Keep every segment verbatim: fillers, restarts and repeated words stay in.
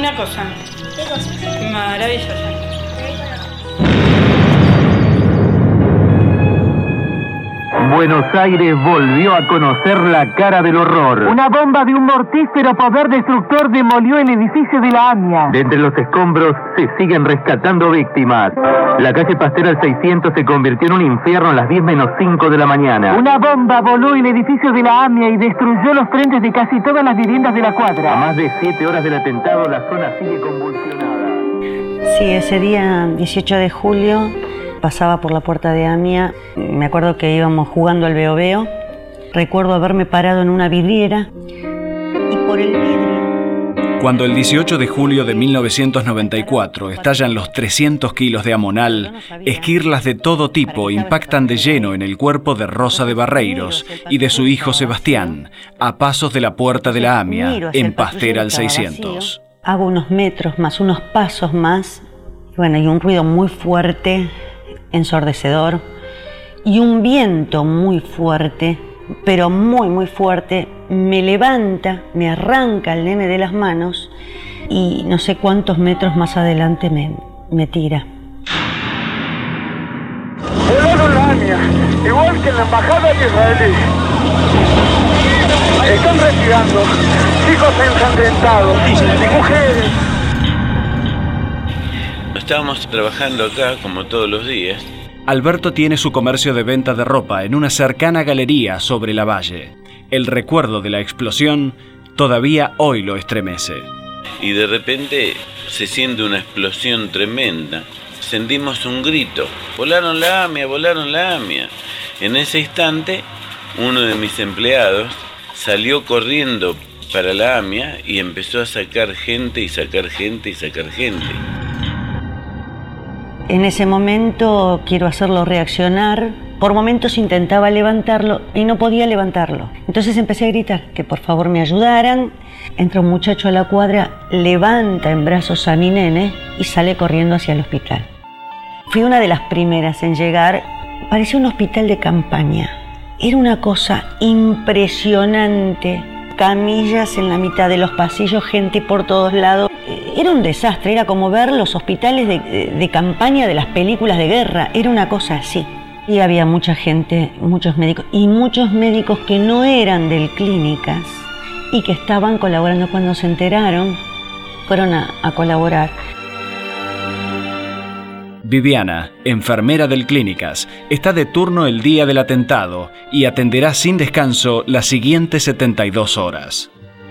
una cosa. ¿Qué cosa? Maravillosa. Buenos Aires volvió a conocer la cara del horror. Una bomba de un mortífero poder destructor demolió el edificio de la AMIA. De entre los escombros se siguen rescatando víctimas. La calle Pasteur al seiscientos se convirtió en un infierno a las diez menos cinco de la mañana. Una bomba voló el edificio de la AMIA y destruyó los frentes de casi todas las viviendas de la cuadra. A más de siete horas del atentado, la zona sigue convulsionada. Sí, ese día, dieciocho de julio, pasaba por la puerta de AMIA. Me acuerdo que íbamos jugando al veo veo. Recuerdo haberme parado en una vidriera y por el vidrio... Cuando el dieciocho de julio de mil novecientos noventa y cuatro estallan los trescientos kilos de amonal, esquirlas de todo tipo impactan de lleno en el cuerpo de Rosa de Barreiros y de su hijo Sebastián, a pasos de la puerta de la AMIA, en Pasteur al seiscientos. Hago unos metros más, unos pasos más, bueno, y un ruido muy fuerte, ensordecedor, y un viento muy fuerte, pero muy muy fuerte, me levanta, me arranca el nene de las manos y no sé cuántos metros más adelante me, me tira. Volaron la AMIA, igual que en la embajada israelí. Están retirando, chicos ensangrentados, mujeres. Estábamos trabajando acá como todos los días. Alberto tiene su comercio de venta de ropa en una cercana galería sobre la valle. El recuerdo de la explosión todavía hoy lo estremece. Y de repente se siente una explosión tremenda. Sentimos un grito. Volaron la AMIA, volaron la AMIA. En ese instante, uno de mis empleados salió corriendo para la AMIA y empezó a sacar gente y sacar gente y sacar gente. En ese momento quiero hacerlo reaccionar. Por momentos intentaba levantarlo y no podía levantarlo. Entonces empecé a gritar que por favor me ayudaran. Entra un muchacho a la cuadra, levanta en brazos a mi nene y sale corriendo hacia el hospital. Fui una de las primeras en llegar. Parecía un hospital de campaña. Era una cosa impresionante. Camillas en la mitad de los pasillos, gente por todos lados. Era un desastre, era como ver los hospitales de, de, de campaña de las películas de guerra. Era una cosa así. Y había mucha gente, muchos médicos, y muchos médicos que no eran del Clínicas y que estaban colaborando. Cuando se enteraron, fueron a, a colaborar. Viviana, enfermera del Clínicas, está de turno el día del atentado y atenderá sin descanso las siguientes setenta y dos horas.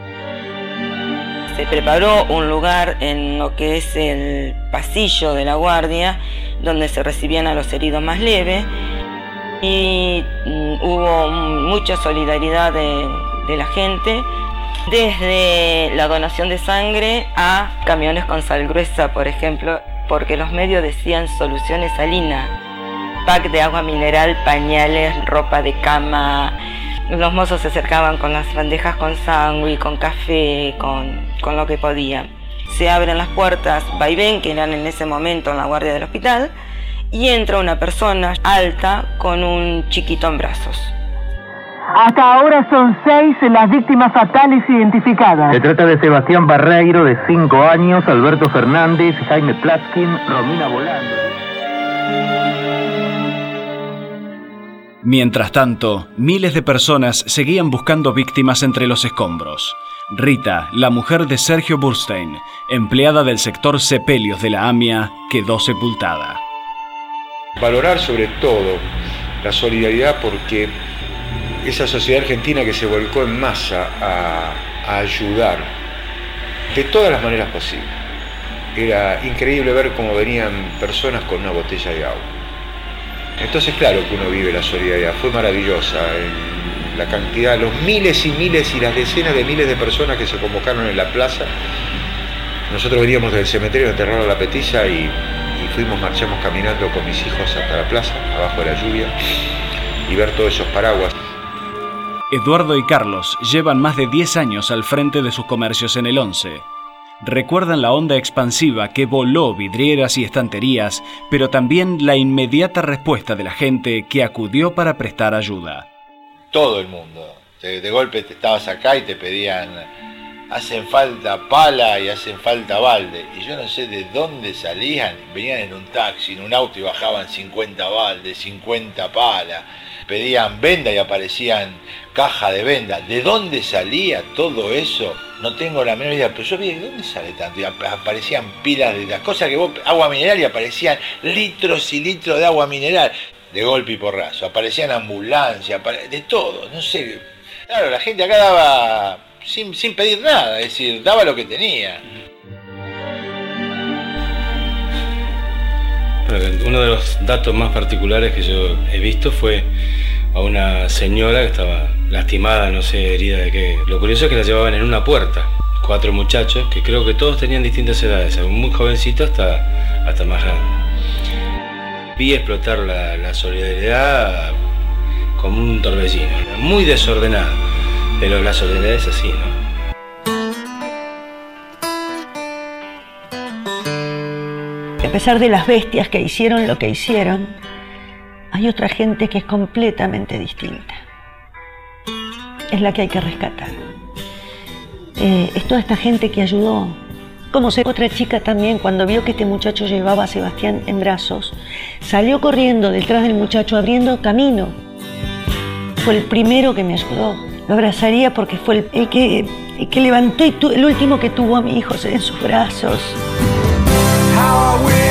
Se preparó un lugar en lo que es el pasillo de la guardia, donde se recibían a los heridos más leves, y mm, hubo mucha solidaridad de, de la gente, desde la donación de sangre a camiones con sal gruesa, por ejemplo, porque los medios decían soluciones salinas, pack de agua mineral, pañales, ropa de cama. Los mozos se acercaban con las bandejas con sándwich, con café, con, con lo que podían. Se abren las puertas vaivén, que eran en ese momento en la guardia del hospital, y entra una persona alta con un chiquito en brazos. Hasta ahora son seis las víctimas fatales identificadas. Se trata de Sebastián Barreiro, de cinco años, Alberto Fernández, Jaime Platskin, Romina Volando. Mientras tanto, miles de personas seguían buscando víctimas entre los escombros. Rita, la mujer de Sergio Burstein, empleada del sector Sepelios de la AMIA, quedó sepultada. Valorar sobre todo la solidaridad, porque esa sociedad argentina que se volcó en masa a, a ayudar de todas las maneras posibles. Era increíble ver cómo venían personas con una botella de agua. Entonces, claro que uno vive la solidaridad, fue maravillosa, la cantidad, los miles y miles y las decenas de miles de personas que se convocaron en la plaza. Nosotros veníamos del cementerio de enterrar a la Petilla y, y fuimos, marchamos caminando con mis hijos hasta la plaza, abajo de la lluvia, y ver todos esos paraguas. Eduardo y Carlos llevan más de diez años al frente de sus comercios en el once. Recuerdan la onda expansiva que voló vidrieras y estanterías, pero también la inmediata respuesta de la gente que acudió para prestar ayuda. Todo el mundo. De, de golpe te estabas acá y te pedían hacen falta pala y hacen falta balde. Y yo no sé de dónde salían, venían en un taxi, en un auto y bajaban cincuenta baldes, cincuenta palas, pedían venda y aparecían caja de venda. ¿De dónde salía todo eso? No tengo la menor idea, pero yo vi, ¿de dónde sale tanto? Y aparecían pilas de las cosas que vos, agua mineral, y aparecían litros y litros de agua mineral, de golpe y porrazo. Aparecían ambulancias, de todo, no sé. Claro, la gente acá daba sin, sin pedir nada, es decir, daba lo que tenía. Uno de los datos más particulares que yo he visto fue a una señora que estaba lastimada, no sé, herida de qué. Lo curioso es que la llevaban en una puerta, cuatro muchachos, que creo que todos tenían distintas edades, muy jovencito hasta, hasta más grande. Vi explotar la, la solidaridad como un torbellino, muy desordenada, pero la solidaridad es así, ¿no? A pesar de las bestias que hicieron lo que hicieron, hay otra gente que es completamente distinta. Es la que hay que rescatar. Eh, es toda esta gente que ayudó. Como sé, otra chica también, cuando vio que este muchacho llevaba a Sebastián en brazos, salió corriendo detrás del muchacho, abriendo camino. Fue el primero que me ayudó. Lo abrazaría porque fue el, el, que, el que levantó y tu, el último que tuvo a mi hijo en sus brazos. How I